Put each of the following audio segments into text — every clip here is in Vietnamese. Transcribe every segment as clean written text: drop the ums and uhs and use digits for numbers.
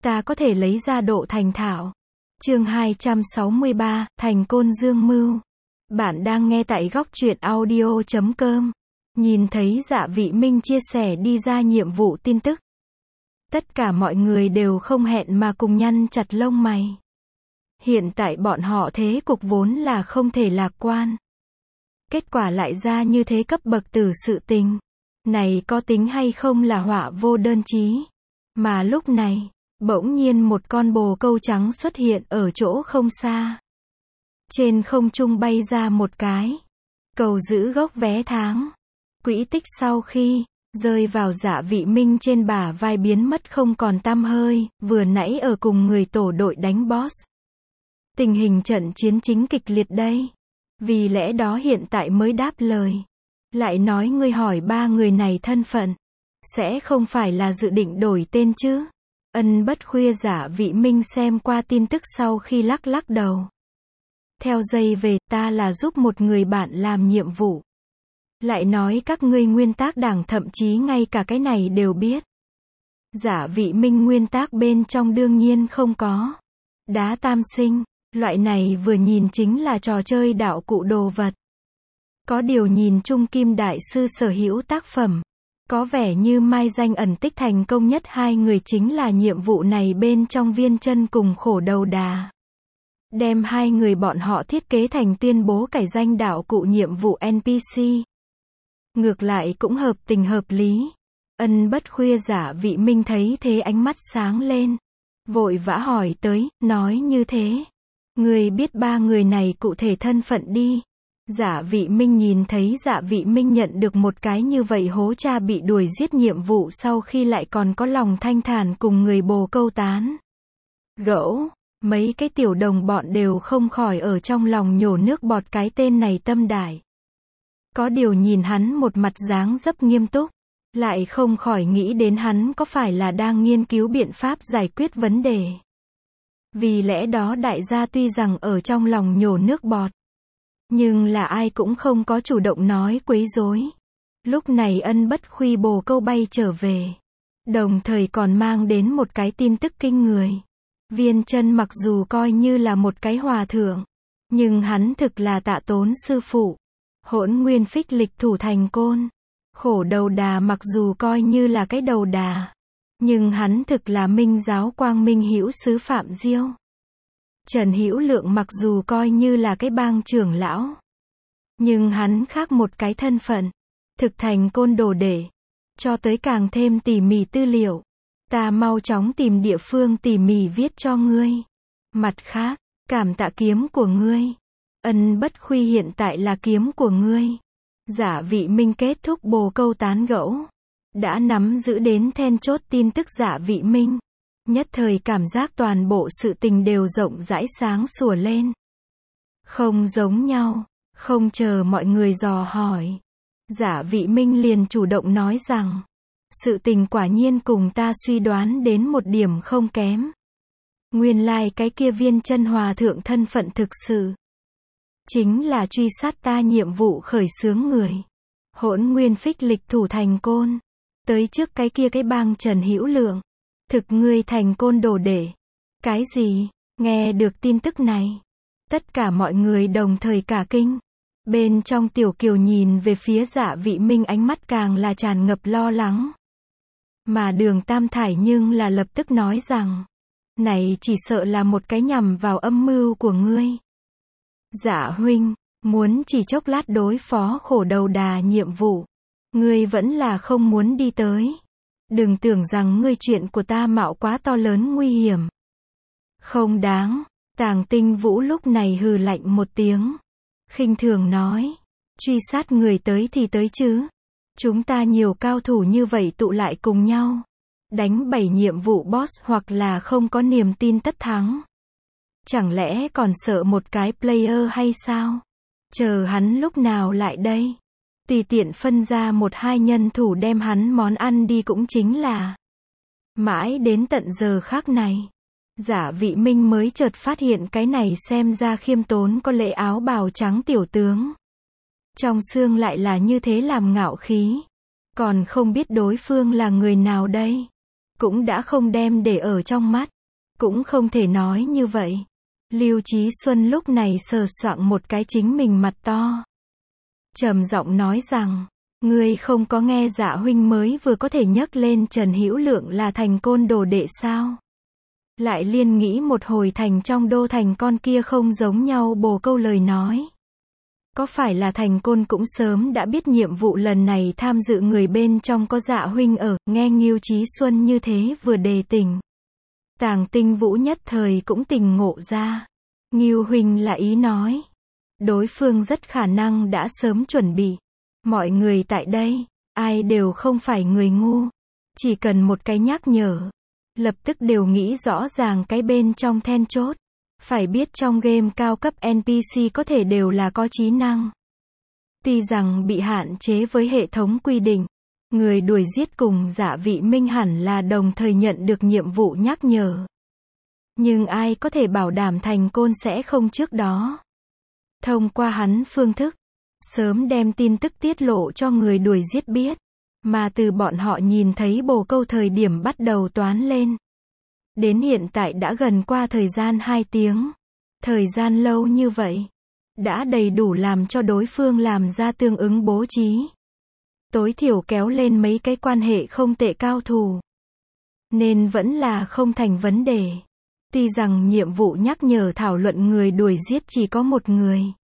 ta có thể lấy ra độ thành thạo. Chương 263, Thành Côn Dương Mưu. Bạn đang nghe tại góc truyện audio.com. Nhìn thấy Dạ Vị Minh chia sẻ đi ra nhiệm vụ tin tức. Tất cả mọi người đều không hẹn mà cùng nhăn chặt lông mày. Hiện tại bọn họ thế cục vốn là không thể lạc quan. Kết quả lại ra như thế cấp bậc tử sự tình. Này có tính hay không là họa vô đơn chí. Mà lúc này, bỗng nhiên một con bồ câu trắng xuất hiện ở chỗ không xa. Trên không trung bay ra một cái. Cầu giữ gốc vé tháng. Quỹ tích sau khi rơi vào Dạ Vị Minh trên bả vai biến mất không còn tăm hơi, vừa nãy ở cùng người tổ đội đánh boss. Tình hình trận chiến chính kịch liệt đây. Vì lẽ đó hiện tại mới đáp lời. Lại nói ngươi hỏi ba người này thân phận. Sẽ không phải là dự định đổi tên chứ? Ân Bất Khuya Dạ Vị Minh xem qua tin tức sau khi lắc lắc đầu. Theo dây về, ta là giúp một người bạn làm nhiệm vụ. Lại nói các ngươi nguyên tác đảng thậm chí ngay cả cái này đều biết. Dạ Vị Minh nguyên tác bên trong đương nhiên không có. Đá tam sinh, loại này vừa nhìn chính là trò chơi đạo cụ đồ vật. Có điều nhìn Trung Kim Đại Sư sở hữu tác phẩm. Có vẻ như mai danh ẩn tích thành công nhất hai người chính là nhiệm vụ này bên trong Viên Chân cùng Khổ Đầu Đà. Đem hai người bọn họ thiết kế thành tuyên bố cải danh đạo cụ nhiệm vụ NPC. Ngược lại cũng hợp tình hợp lý. Ân Bất Khuya Dạ Vị Minh thấy thế ánh mắt sáng lên. Vội vã hỏi tới, nói như thế. Người biết ba người này cụ thể thân phận đi. Dạ Vị Minh nhìn thấy Dạ Vị Minh nhận được một cái như vậy hố cha bị đuổi giết nhiệm vụ sau khi lại còn có lòng thanh thản cùng người bồ câu tán gẫu, mấy cái tiểu đồng bọn đều không khỏi ở trong lòng nhổ nước bọt cái tên này tâm đại. Có điều nhìn hắn một mặt dáng dấp nghiêm túc, lại không khỏi nghĩ đến hắn có phải là đang nghiên cứu biện pháp giải quyết vấn đề. Vì lẽ đó đại gia tuy rằng ở trong lòng nhổ nước bọt, nhưng là ai cũng không có chủ động nói quấy rối. Lúc này Ân Bất Khuya bồ câu bay trở về. Đồng thời còn mang đến một cái tin tức kinh người. Viên Chân mặc dù coi như là một cái hòa thượng, nhưng hắn thực là Tạ Tốn sư phụ. Hỗn Nguyên Phích Lịch thủ Thành Côn. Khổ Đầu Đà mặc dù coi như là cái đầu đà, nhưng hắn thực là Minh Giáo Quang Minh Hữu Sứ Phạm Diêu. Trần Hữu Lượng mặc dù coi như là cái bang trưởng lão, nhưng hắn khác một cái thân phận, thực Thành Côn đồ đệ. Cho tới càng thêm tỉ mỉ tư liệu, ta mau chóng tìm địa phương tỉ mỉ viết cho ngươi. Mặt khác, cảm tạ kiếm của ngươi. Ân Bất Khuya hiện tại là kiếm của ngươi. Dạ Vị Minh kết thúc bồ câu tán gẫu, đã nắm giữ đến then chốt tin tức Dạ Vị Minh. Nhất thời cảm giác toàn bộ sự tình đều rộng rãi sáng sủa lên. Không giống nhau, không chờ mọi người dò hỏi. Dạ Vị Minh liền chủ động nói rằng, sự tình quả nhiên cùng ta suy đoán đến một điểm không kém. Nguyên lai cái kia Viên Chân hòa thượng thân phận thực sự chính là truy sát ta nhiệm vụ khởi xướng người. Hỗn Nguyên Phích Lịch thủ Thành Côn. Tới trước cái kia cái bang Trần Hữu Lượng. Thực ngươi Thành Côn đồ đệ. Cái gì? Nghe được tin tức này, tất cả mọi người đồng thời cả kinh. Bên trong Tiểu Kiều nhìn về phía Dạ Vị Minh ánh mắt càng là tràn ngập lo lắng. Mà Đường Tam Thải nhưng là lập tức nói rằng, này chỉ sợ là một cái nhằm vào âm mưu của ngươi. Dạ huynh, muốn chỉ chốc lát đối phó Khổ Đầu Đà nhiệm vụ, ngươi vẫn là không muốn đi tới. Đừng tưởng rằng ngươi chuyện của ta mạo quá to lớn nguy hiểm. Không đáng. Tàng Tinh Vũ lúc này hừ lạnh một tiếng, khinh thường nói, truy sát người tới thì tới chứ. Chúng ta nhiều cao thủ như vậy tụ lại cùng nhau, đánh 7 nhiệm vụ boss hoặc là không có niềm tin tất thắng. Chẳng lẽ còn sợ một cái player hay sao? Chờ hắn lúc nào lại đây? Tùy tiện phân ra 1-2 nhân thủ đem hắn món ăn đi cũng chính là. Mãi đến tận giờ khác này, Dạ Vị Minh mới chợt phát hiện cái này xem ra khiêm tốn có lễ áo bào trắng tiểu tướng. Trong xương lại là như thế làm ngạo khí. Còn không biết đối phương là người nào đây. Cũng đã không đem để ở trong mắt. Cũng không thể nói như vậy. Lưu Chí Xuân lúc này sờ soạng một cái chính mình mặt to. Trầm giọng nói rằng, ngươi không có nghe Dạ huynh mới vừa có thể nhắc lên Trần Hữu Lượng là thành côn đồ đệ sao? Lại liên nghĩ một hồi thành trong đô thành con kia không giống nhau bồ câu lời nói. Có phải là thành côn cũng sớm đã biết nhiệm vụ lần này tham dự người bên trong có Dạ huynh ở, nghe Ngưu Chí Xuân như thế vừa đề tỉnh. Tàng Tinh Vũ nhất thời cũng tỉnh ngộ ra. Ngưu huynh là ý nói. Đối phương rất khả năng đã sớm chuẩn bị. Mọi người tại đây, ai đều không phải người ngu. Chỉ cần một cái nhắc nhở. Lập tức đều nghĩ rõ ràng cái bên trong then chốt. Phải biết trong game cao cấp NPC có thể đều là có trí năng. Tuy rằng bị hạn chế với hệ thống quy định. Người đuổi giết cùng Dạ Vị Minh hẳn là đồng thời nhận được nhiệm vụ nhắc nhở. Nhưng ai có thể bảo đảm thành côn sẽ không trước đó. Thông qua hắn phương thức. Sớm đem tin tức tiết lộ cho người đuổi giết biết. Mà từ bọn họ nhìn thấy bồ câu thời điểm bắt đầu toán lên. Đến hiện tại đã gần qua thời gian 2 tiếng. Thời gian lâu như vậy. Đã đầy đủ làm cho đối phương làm ra tương ứng bố trí. Tối thiểu kéo lên mấy cái quan hệ không tệ cao thủ. Nên vẫn là không thành vấn đề. Tuy rằng nhiệm vụ nhắc nhở thảo luận người đuổi giết chỉ có một người.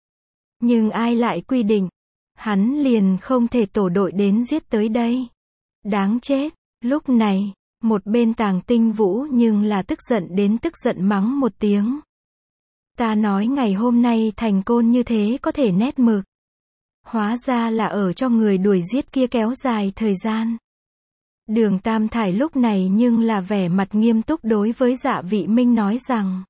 Nhưng ai lại quy định. Hắn liền không thể tổ đội đến giết tới đây. Đáng chết. Lúc này, một bên Tàng Tinh Vũ nhưng là tức giận đến tức giận mắng một tiếng. Ta nói ngày hôm nay thành côn như thế có thể nét mực. Hóa ra là ở cho người đuổi giết kia kéo dài thời gian. Đường Tam Thải lúc này nhưng là vẻ mặt nghiêm túc đối với Dạ Vị Minh nói rằng.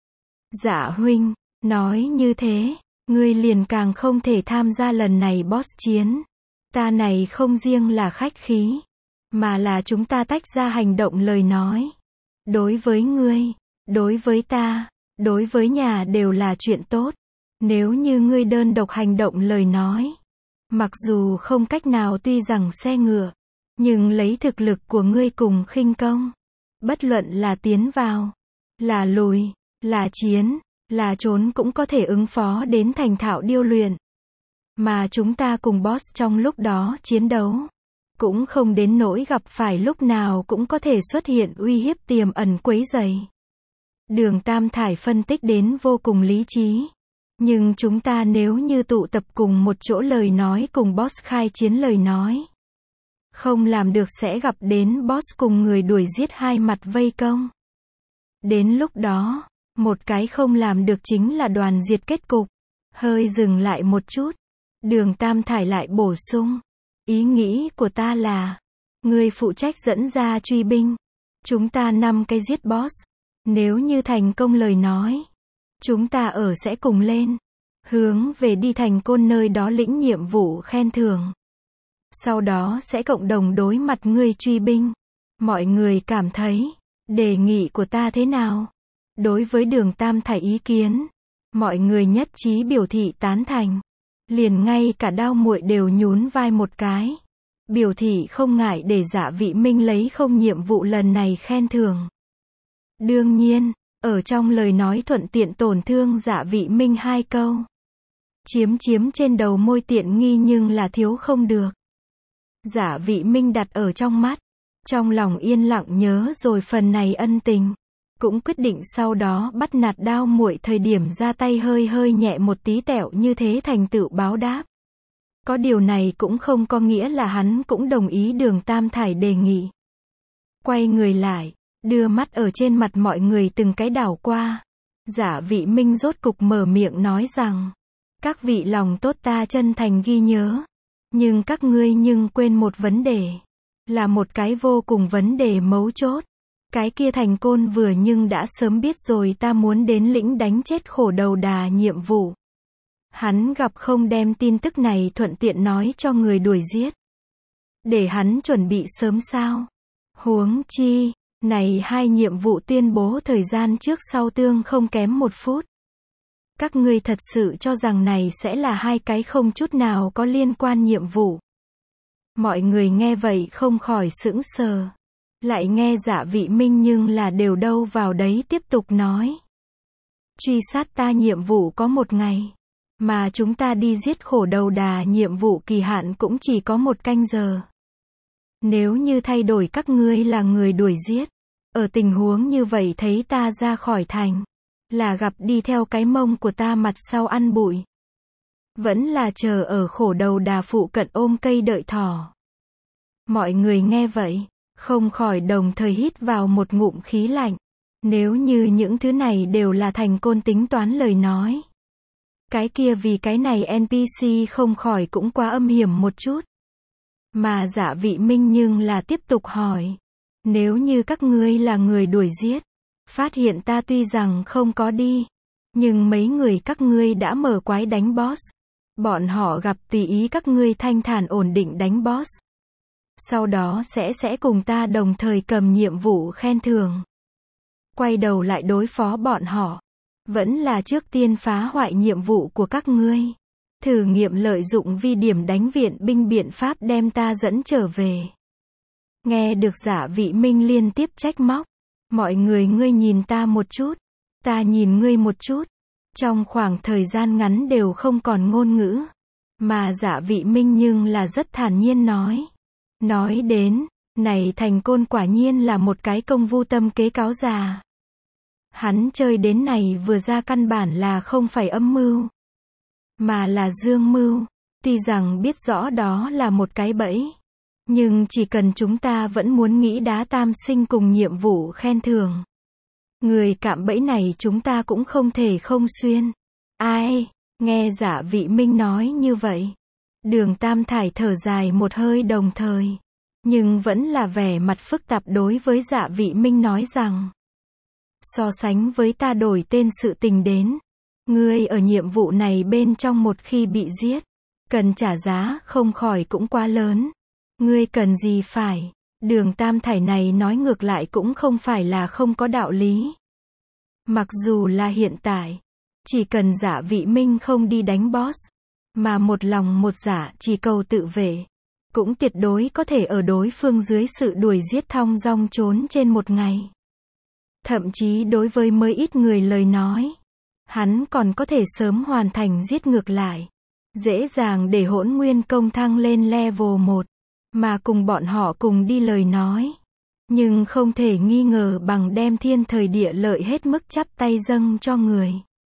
Dạ huynh, nói như thế, ngươi liền càng không thể tham gia lần này boss chiến. Ta này không riêng là khách khí, mà là chúng ta tách ra hành động lời nói. Đối với ngươi, đối với ta, đối với nhà đều là chuyện tốt. Nếu như ngươi đơn độc hành động lời nói. Mặc dù không cách nào tuy rằng xe ngựa. Nhưng lấy thực lực của ngươi cùng khinh công. Bất luận là tiến vào. Là lùi. Là chiến. Là trốn cũng có thể ứng phó đến thành thạo điêu luyện. Mà chúng ta cùng boss trong lúc đó chiến đấu. Cũng không đến nỗi gặp phải lúc nào cũng có thể xuất hiện uy hiếp tiềm ẩn quấy rầy. Đường Tam Thải phân tích đến vô cùng lý trí. Nhưng chúng ta nếu như tụ tập cùng một chỗ lời nói cùng boss khai chiến lời nói. Không làm được sẽ gặp đến boss cùng người đuổi giết hai mặt vây công. Đến lúc đó, một cái không làm được chính là đoàn diệt kết cục. Hơi dừng lại một chút. Đường Tam Thải lại bổ sung. Ý nghĩ của ta là, ngươi phụ trách dẫn ra truy binh. Chúng ta 5 cái giết boss. Nếu như thành công lời nói. Chúng ta ở sẽ cùng lên. Hướng về đi thành côn nơi đó lĩnh nhiệm vụ khen thưởng. Sau đó sẽ cộng đồng đối mặt ngươi truy binh. Mọi người cảm thấy, đề nghị của ta thế nào? Đối với Đường Tam Thải ý kiến, mọi người nhất trí biểu thị tán thành. Liền ngay cả Đao Muội đều nhún vai một cái. Biểu thị không ngại để Dạ Vị Minh lấy không nhiệm vụ lần này khen thưởng. Đương nhiên, ở trong lời nói thuận tiện tổn thương Dạ Vị Minh 2 câu. Chiếm trên đầu môi tiện nghi nhưng là thiếu không được. Dạ Vị Minh đặt ở trong mắt. Trong lòng yên lặng nhớ rồi phần này ân tình. Cũng quyết định sau đó bắt nạt Đao Muội thời điểm ra tay hơi nhẹ một tí tẹo như thế thành tựu báo đáp. Có điều này cũng không có nghĩa là hắn cũng đồng ý Đường Tam Thải đề nghị. Quay người lại, đưa mắt ở trên mặt mọi người từng cái đảo qua. Dạ Vị Minh rốt cục mở miệng nói rằng. Các vị lòng tốt ta chân thành ghi nhớ. Nhưng các ngươi nhưng quên một vấn đề. Là một cái vô cùng vấn đề mấu chốt. Cái kia thành côn vừa nhưng đã sớm biết rồi ta muốn đến lĩnh đánh chết khổ đầu đà nhiệm vụ. Hắn gặp không đem tin tức này thuận tiện nói cho người đuổi giết. Để hắn chuẩn bị sớm sao? Huống chi, này 2 nhiệm vụ tuyên bố thời gian trước sau tương không kém 1 phút. Các ngươi thật sự cho rằng này sẽ là 2 cái không chút nào có liên quan nhiệm vụ. Mọi người nghe vậy không khỏi sững sờ. Lại nghe Dạ Vị Minh nhưng là đều đâu vào đấy tiếp tục nói. Truy sát ta nhiệm vụ có 1 ngày. Mà chúng ta đi giết Khổ Đầu Đà nhiệm vụ kỳ hạn cũng chỉ có 1 canh giờ. Nếu như thay đổi các ngươi là người đuổi giết, ở tình huống như vậy thấy ta ra khỏi thành, là gặp đi theo cái mông của ta mặt sau ăn bụi. Vẫn là chờ ở Khổ Đầu Đà phụ cận ôm cây đợi thỏ. Mọi người nghe vậy, không khỏi đồng thời hít vào một ngụm khí lạnh. Nếu như những thứ này đều là Thành Côn tính toán lời nói. Cái kia vì cái này NPC không khỏi cũng quá âm hiểm một chút. Mà Dạ Vị Minh nhưng là tiếp tục hỏi. Nếu như các ngươi là người đuổi giết, phát hiện ta tuy rằng không có đi, nhưng mấy người các ngươi đã mở quái đánh boss. Bọn họ gặp tùy ý các ngươi thanh thản ổn định đánh boss. Sau đó sẽ cùng ta đồng thời cầm nhiệm vụ khen thưởng. Quay đầu lại đối phó bọn họ. Vẫn là trước tiên phá hoại nhiệm vụ của các ngươi. Thử nghiệm lợi dụng vi điểm đánh viện binh biện pháp đem ta dẫn trở về. Nghe được Dạ Vị Minh liên tiếp trách móc. Mọi người ngươi nhìn ta một chút. Ta nhìn ngươi một chút. Trong khoảng thời gian ngắn đều không còn ngôn ngữ. Mà Dạ Vị Minh nhưng là rất thản nhiên nói. Nói đến, này Thành Côn quả nhiên là một cái công vu tâm kế cáo già. Hắn chơi đến này vừa ra căn bản là không phải âm mưu, mà là dương mưu. Tuy rằng biết rõ đó là một cái bẫy, nhưng chỉ cần chúng ta vẫn muốn nghĩ đá tam sinh cùng nhiệm vụ khen thưởng. Người cạm bẫy này chúng ta cũng không thể không xuyên. Ai? Nghe Dạ Vị Minh nói như vậy. Đường Tam Thải thở dài một hơi đồng thời. Nhưng vẫn là vẻ mặt phức tạp đối với Dạ Vị Minh nói rằng. So sánh với ta đổi tên sự tình đến. Ngươi ở nhiệm vụ này bên trong một khi bị giết. Cần trả giá không khỏi cũng quá lớn. Ngươi cần gì phải. Đường Tam Thải này nói ngược lại cũng không phải là không có đạo lý. Mặc dù là hiện tại. Chỉ cần Dạ Vị Minh không đi đánh boss. Mà một lòng một dạ chỉ cầu tự vệ. Cũng tuyệt đối có thể ở đối phương dưới sự đuổi giết thong dong trốn trên 1 ngày. Thậm chí đối với mới ít người lời nói. Hắn còn có thể sớm hoàn thành giết ngược lại. Dễ dàng để Hỗn Nguyên công thăng lên level 1. Mà cùng bọn họ cùng đi lời nói. Nhưng không thể nghi ngờ bằng đem thiên thời địa lợi hết mức chắp tay dâng cho người.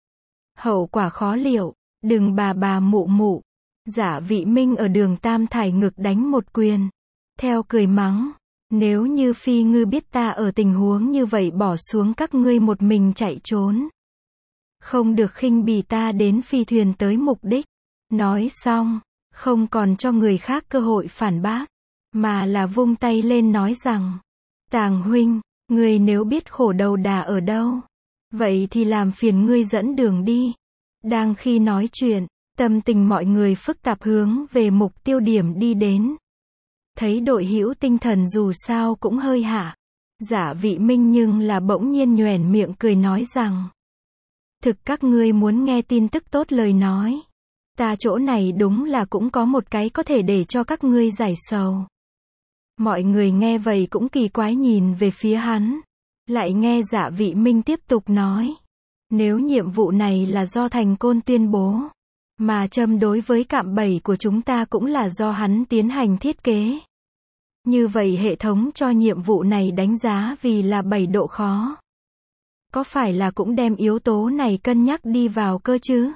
Hậu quả khó liệu. Đừng bà mụ mụ. Dạ Vị Minh ở Đường Tam Thải ngực đánh một quyền. Theo cười mắng. Nếu như phi ngư biết ta ở tình huống như vậy bỏ xuống các ngươi một mình chạy trốn. Không được khinh bỉ ta đến phi thuyền tới mục đích. Nói xong. Không còn cho người khác cơ hội phản bác. Mà là vung tay lên nói rằng. Tàng huynh. Ngươi nếu biết Khổ Đầu Đà ở đâu. Vậy thì làm phiền ngươi dẫn đường đi. Đang khi nói chuyện, tâm tình mọi người phức tạp hướng về mục tiêu điểm đi đến. Thấy đội hữu tinh thần dù sao cũng hơi hạ. Dạ Vị Minh nhưng là bỗng nhiên nhoẻn miệng cười nói rằng. Thực các ngươi muốn nghe tin tức tốt lời nói. Ta chỗ này đúng là cũng có một cái có thể để cho các ngươi giải sầu. Mọi người nghe vậy cũng kỳ quái nhìn về phía hắn. Lại nghe Dạ Vị Minh tiếp tục nói. Nếu nhiệm vụ này là do Thành Côn tuyên bố, mà châm đối với cạm bẫy của chúng ta cũng là do hắn tiến hành thiết kế. Như vậy hệ thống cho nhiệm vụ này đánh giá vì là 7 độ khó. Có phải là cũng đem yếu tố này cân nhắc đi vào cơ chứ?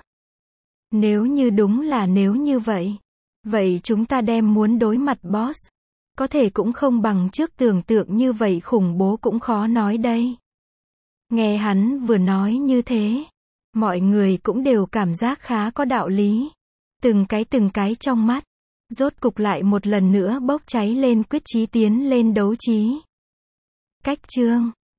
Nếu như đúng là nếu như vậy. Vậy chúng ta đem muốn đối mặt boss. Có thể cũng không bằng trước tưởng tượng như vậy khủng bố cũng khó nói đây. Nghe hắn vừa nói như thế. Mọi người cũng đều cảm giác khá có đạo lý. Từng cái trong mắt. Rốt cục lại một lần nữa bốc cháy lên quyết chí tiến lên đấu trí. Cách chương